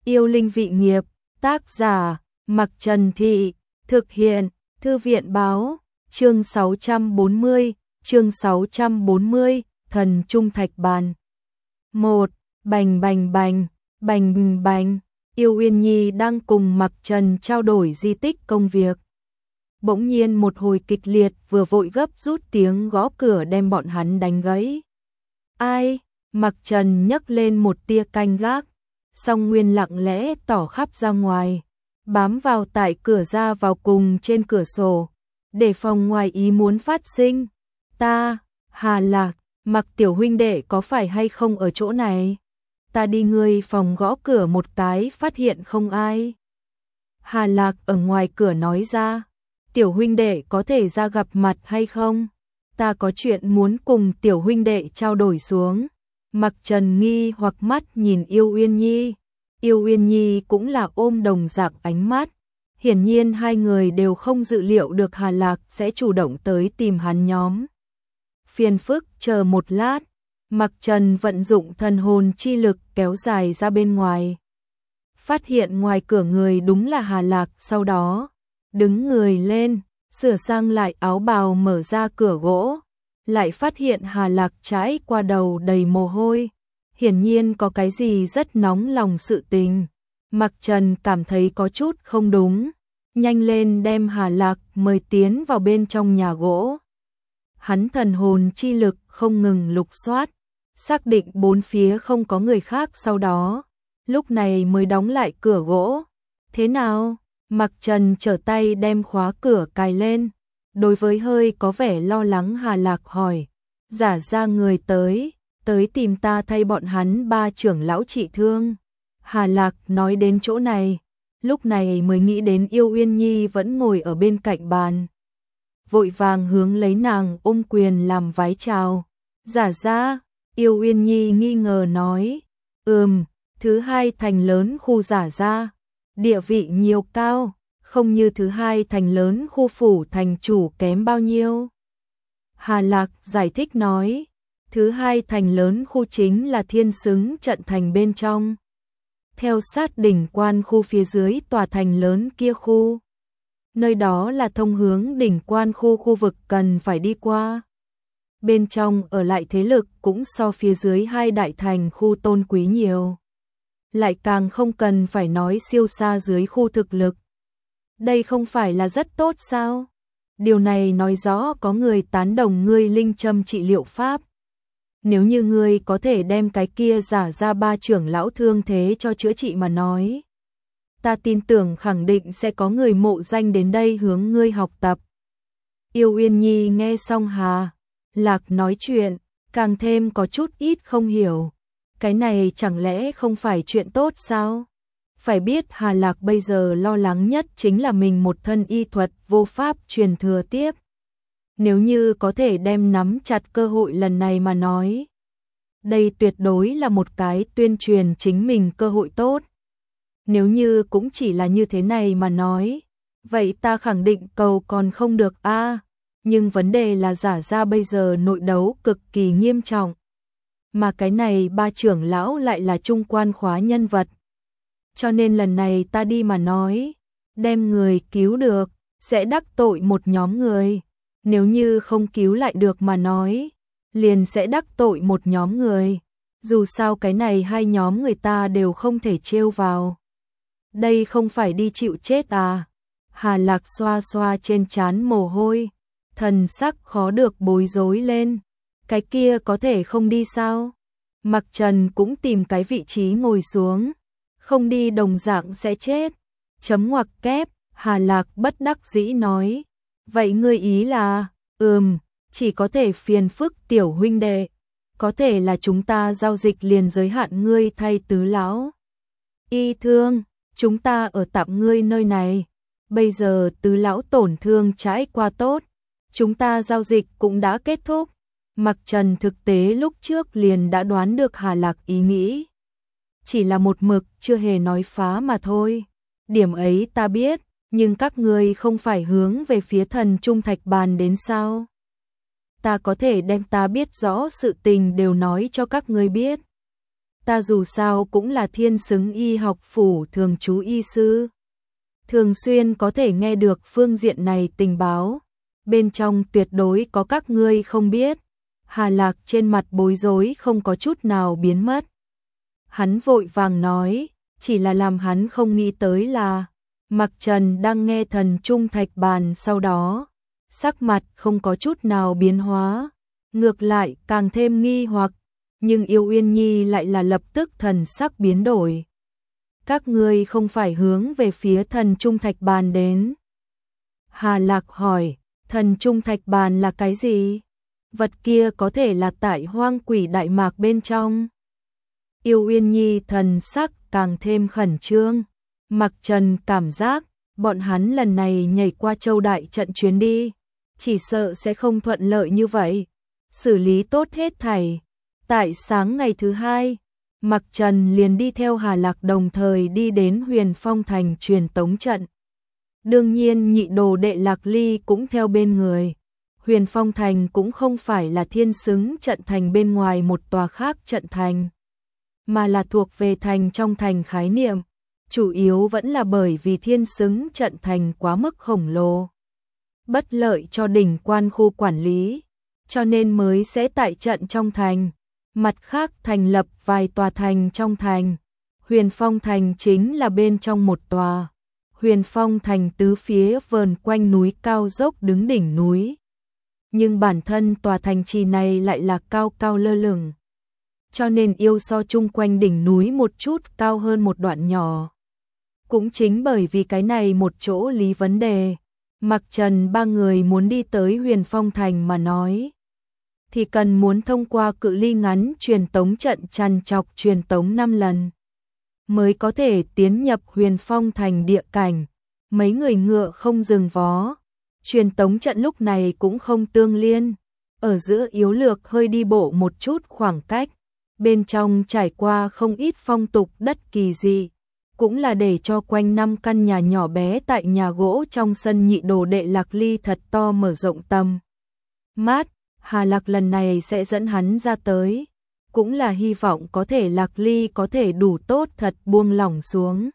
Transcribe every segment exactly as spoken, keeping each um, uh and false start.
Yêu linh vị nghiệp, tác giả, Mặc Trần Thị, thực hiện, Thư viện báo, chương sáu trăm bốn mươi, chương sáu trăm bốn mươi, thần trung thạch bàn. một. Bành bành bành, bành bành, Yêu Uyên Nhi đang cùng Mặc Trần trao đổi di tích công việc. Bỗng nhiên một hồi kịch liệt vừa vội gấp rút tiếng gõ cửa đem bọn hắn đánh gãy. Ai? Mặc Trần nhấc lên một tia canh gác, song Nguyên lặng lẽ tỏ khắp ra ngoài, bám vào tại cửa ra vào cùng trên cửa sổ, để phòng ngoài ý muốn phát sinh. Ta, Hà Lạc, Mặc tiểu huynh đệ có phải hay không ở chỗ này? Ta đi ngươi phòng gõ cửa một cái phát hiện không ai. Hà Lạc ở ngoài cửa nói ra, tiểu huynh đệ có thể ra gặp mặt hay không? Ta có chuyện muốn cùng tiểu huynh đệ trao đổi xuống. Mặc Trần nghi hoặc mắt nhìn Yêu Uyên Nhi. Yêu Uyên Nhi cũng là ôm đồng dạng ánh mắt. Hiển nhiên hai người đều không dự liệu được Hà Lạc sẽ chủ động tới tìm hắn nhóm. Phiền phức, chờ một lát. Mặc Trần vận dụng thần hồn chi lực kéo dài ra bên ngoài. Phát hiện ngoài cửa người đúng là Hà Lạc, sau đó đứng người lên, sửa sang lại áo bào mở ra cửa gỗ. Lại phát hiện Hà Lạc trái qua đầu đầy mồ hôi. Hiển nhiên có cái gì rất nóng lòng sự tình. Mặc Trần cảm thấy có chút không đúng. Nhanh lên đem Hà Lạc mời tiến vào bên trong nhà gỗ. Hắn thần hồn chi lực không ngừng lục soát, xác định bốn phía không có người khác, sau đó lúc này mới đóng lại cửa gỗ. Thế nào? Mặc Trần trở tay đem khóa cửa cài lên. Đối với hơi có vẻ lo lắng Hà Lạc hỏi, giả ra người tới, tới tìm ta thay bọn hắn ba trưởng lão trị thương. Hà Lạc nói đến chỗ này, lúc này mới nghĩ đến Yêu Uyên Nhi vẫn ngồi ở bên cạnh bàn. Vội vàng hướng lấy nàng ôm quyền làm vái chào. Giả ra, Yêu Uyên Nhi nghi ngờ nói, ừm, thứ hai thành lớn khu giả ra, địa vị nhiều cao, không như thứ hai thành lớn khu phủ thành chủ kém bao nhiêu. Hà Lạc giải thích nói, thứ hai thành lớn khu chính là thiên xứng trận thành bên trong. Theo sát đỉnh quan khu phía dưới tòa thành lớn kia khu. Nơi đó là thông hướng đỉnh quan khu khu vực cần phải đi qua. Bên trong ở lại thế lực cũng so phía dưới hai đại thành khu tôn quý nhiều. Lại càng không cần phải nói siêu xa dưới khu thực lực. Đây không phải là rất tốt sao? Điều này nói rõ có người tán đồng ngươi linh châm trị liệu pháp. Nếu như ngươi có thể đem cái kia giả ra ba trưởng lão thương thế cho chữa trị mà nói, ta tin tưởng khẳng định sẽ có người mộ danh đến đây hướng ngươi học tập. Yêu Uyên Nhi nghe xong Hà Lạc nói chuyện, càng thêm có chút ít không hiểu. Cái này chẳng lẽ không phải chuyện tốt sao? Phải biết Hà Lạc bây giờ lo lắng nhất chính là mình một thân y thuật vô pháp truyền thừa tiếp. Nếu như có thể đem nắm chặt cơ hội lần này mà nói, đây tuyệt đối là một cái tuyên truyền chính mình cơ hội tốt. Nếu như cũng chỉ là như thế này mà nói, vậy ta khẳng định cầu còn không được a. À, nhưng vấn đề là giả ra bây giờ nội đấu cực kỳ nghiêm trọng. Mà cái này ba trưởng lão lại là trung quan khóa nhân vật. Cho nên lần này ta đi mà nói, đem người cứu được, sẽ đắc tội một nhóm người. Nếu như không cứu lại được mà nói, liền sẽ đắc tội một nhóm người. Dù sao cái này hai nhóm người ta đều không thể trêu vào. Đây không phải đi chịu chết à? Hà Lạc xoa xoa trên trán mồ hôi, thần sắc khó được bối rối lên. Cái kia có thể không đi sao? Mặc Trần cũng tìm cái vị trí ngồi xuống. Không đi đồng dạng sẽ chết. Chấm ngoặc kép, Hà Lạc bất đắc dĩ nói. Vậy ngươi ý là, ừm, chỉ có thể phiền phức tiểu huynh đệ. Có thể là chúng ta giao dịch liền giới hạn ngươi thay tứ lão y thương, chúng ta ở tạm ngươi nơi này. Bây giờ tứ lão tổn thương trải qua tốt, chúng ta giao dịch cũng đã kết thúc. Mặc Trần thực tế lúc trước liền đã đoán được Hà Lạc ý nghĩ. Chỉ là một mực chưa hề nói phá mà thôi. Điểm ấy ta biết, nhưng các ngươi không phải hướng về phía thần trung thạch bàn đến sao? Ta có thể đem ta biết rõ sự tình đều nói cho các ngươi biết. ta dù sao cũng là thiên xứng y học phủ thường trú y sư. Thường xuyên có thể nghe được phương diện này tình báo. Bên trong tuyệt đối có các ngươi không biết. Hà Lạc trên mặt bối rối không có chút nào biến mất. Hắn vội vàng nói, chỉ là làm hắn không nghĩ tới là Mặc Trần đang nghe thần trung thạch bàn sau đó. Sắc mặt không có chút nào biến hóa. Ngược lại càng thêm nghi hoặc. Nhưng Yêu Uyên Nhi lại là lập tức thần sắc biến đổi. Các ngươi không phải hướng về phía thần trung thạch bàn đến. Hà Lạc hỏi, thần trung thạch bàn là cái gì? Vật kia có thể là tại Hoang Quỷ Đại Mạc bên trong. Yêu Uyên Nhi thần sắc càng thêm khẩn trương. Mặc Trần cảm giác, bọn hắn lần này nhảy qua châu đại trận chuyến đi, chỉ sợ sẽ không thuận lợi như vậy. Xử lý tốt hết thảy. Tại sáng ngày thứ hai, Mặc Trần liền đi theo Hà Lạc đồng thời đi đến Huyền Phong Thành truyền tống trận. Đương nhiên nhị đồ đệ Lạc Ly cũng theo bên người. Huyền Phong Thành cũng không phải là thiên xứng trận thành bên ngoài một tòa khác trận thành, mà là thuộc về thành trong thành khái niệm. Chủ yếu vẫn là bởi vì thiên xứng trận thành quá mức khổng lồ, bất lợi cho đỉnh quan khu quản lý, cho nên mới sẽ tại trận trong thành. Mặt khác thành lập vài tòa thành trong thành. Huyền Phong Thành chính là bên trong một tòa. Huyền Phong Thành tứ phía vờn quanh núi cao dốc đứng đỉnh núi. Nhưng bản thân tòa thành trì này lại là cao cao lơ lửng. Cho nên yêu so chung quanh đỉnh núi một chút cao hơn một đoạn nhỏ. Cũng chính bởi vì cái này một chỗ lý vấn đề, Mặc Trần ba người muốn đi tới Huyền Phong Thành mà nói, thì cần muốn thông qua cự ly ngắn truyền tống trận trằn trọc truyền tống năm lần, mới có thể tiến nhập Huyền Phong Thành địa cảnh. Mấy người ngựa không dừng vó, truyền tống trận lúc này cũng không tương liên, ở giữa yếu lược hơi đi bộ một chút khoảng cách, bên trong trải qua không ít phong tục đất kỳ dị, cũng là để cho quanh năm căn nhà nhỏ bé tại nhà gỗ trong sân nhị đồ đệ Lạc Ly thật to mở rộng tầm mắt. Hà Lạc lần này sẽ dẫn hắn ra tới, cũng là hy vọng có thể Lạc Ly có thể đủ tốt thật buông lỏng xuống.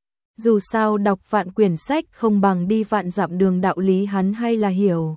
Dù sao đọc vạn quyển sách không bằng đi vạn dặm đường, đạo lý hắn hay là hiểu.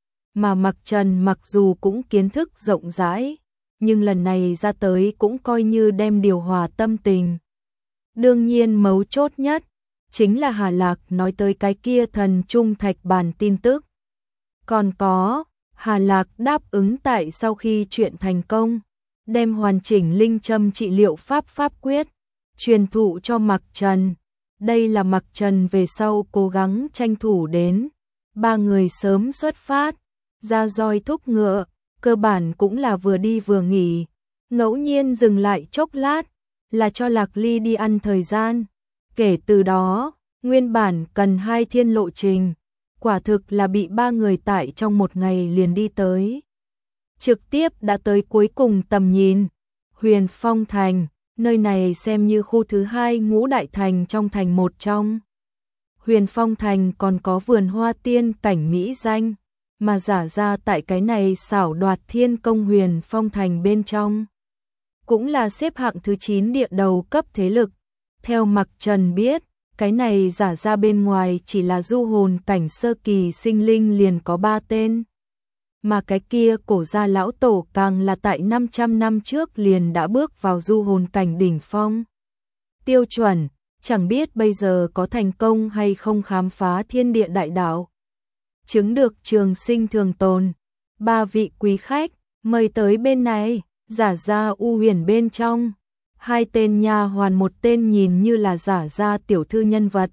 Mà Mặc Trần mặc dù cũng kiến thức rộng rãi, nhưng lần này ra tới cũng coi như đem điều hòa tâm tình. Đương nhiên mấu chốt nhất chính là Hà Lạc nói tới cái kia thần trung thạch bàn tin tức. Còn có, Hà Lạc đáp ứng tại sau khi chuyện thành công, đem hoàn chỉnh linh châm trị liệu pháp pháp quyết truyền thụ cho Mặc Trần. Đây là Mặc Trần về sau cố gắng tranh thủ đến. Ba người sớm xuất phát, ra roi thúc ngựa, cơ bản cũng là vừa đi vừa nghỉ, ngẫu nhiên dừng lại chốc lát, là cho Lạc Ly đi ăn thời gian. Kể từ đó, nguyên bản cần hai thiên lộ trình, quả thực là bị ba người tại trong một ngày liền đi tới. Trực tiếp đã tới cuối cùng tầm nhìn, Huyền Phong Thành, nơi này xem như khu thứ hai ngũ đại thành trong thành một trong. Huyền Phong Thành còn có vườn hoa tiên cảnh mỹ danh, mà giả ra tại cái này xảo đoạt thiên công Huyền Phong Thành bên trong. Cũng là xếp hạng thứ chín địa đầu cấp thế lực. Theo Mặc Trần biết, cái này giả ra bên ngoài chỉ là du hồn cảnh sơ kỳ sinh linh liền có ba tên. Mà cái kia cổ gia lão tổ càng là tại năm trăm năm trước liền đã bước vào du hồn cảnh đỉnh phong. Tiêu chuẩn, chẳng biết bây giờ có thành công hay không khám phá thiên địa đại đạo. Chứng được trường sinh thường tồn. Ba vị quý khách, mời tới bên này. Giả ra u huyền bên trong, hai tên nha hoàn, một tên nhìn như là giả ra tiểu thư nhân vật,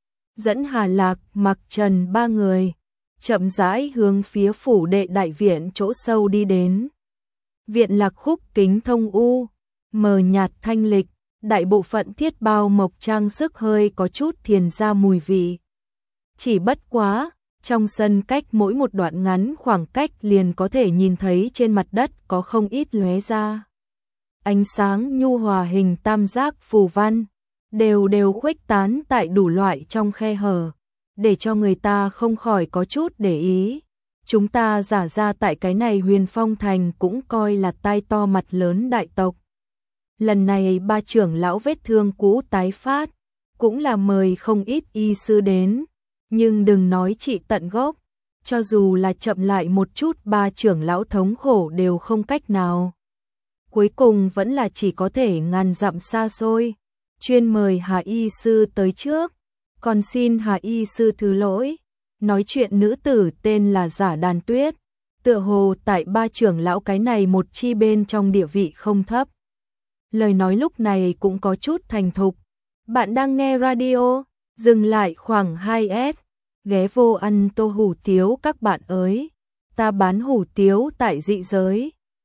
dẫn Hà Lạc, Mặc Trần ba người chậm rãi hướng phía phủ đệ đại viện chỗ sâu đi đến. Viện Lạc khúc kính thông u, mờ nhạt thanh lịch, đại bộ phận thiết bao mộc trang sức hơi có chút thiền ra mùi vị. Chỉ bất quá, trong sân cách mỗi một đoạn ngắn khoảng cách liền có thể nhìn thấy trên mặt đất có không ít lóe ra ánh sáng nhu hòa hình tam giác phù văn, đều đều khuếch tán tại đủ loại trong khe hở, để cho người ta không khỏi có chút để ý. Chúng ta giả ra tại cái này Huyền Phong Thành cũng coi là tai to mặt lớn đại tộc. Lần này ba trưởng lão vết thương cũ tái phát, cũng là mời không ít y sư đến, nhưng đừng nói trị tận gốc, cho dù là chậm lại một chút ba trưởng lão thống khổ đều không cách nào. Cuối cùng vẫn là chỉ có thể ngàn dặm xa xôi, chuyên mời Hà y sư tới trước, còn xin Hà y sư thứ lỗi. Nói chuyện nữ tử tên là Giả Đàn Tuyết, tựa hồ tại ba trưởng lão cái này một chi bên trong địa vị không thấp. Lời nói lúc này cũng có chút thành thục. Bạn đang nghe radio, dừng lại khoảng hai s, ghé vô ăn tô hủ tiếu các bạn ơi. Ta bán hủ tiếu tại dị giới,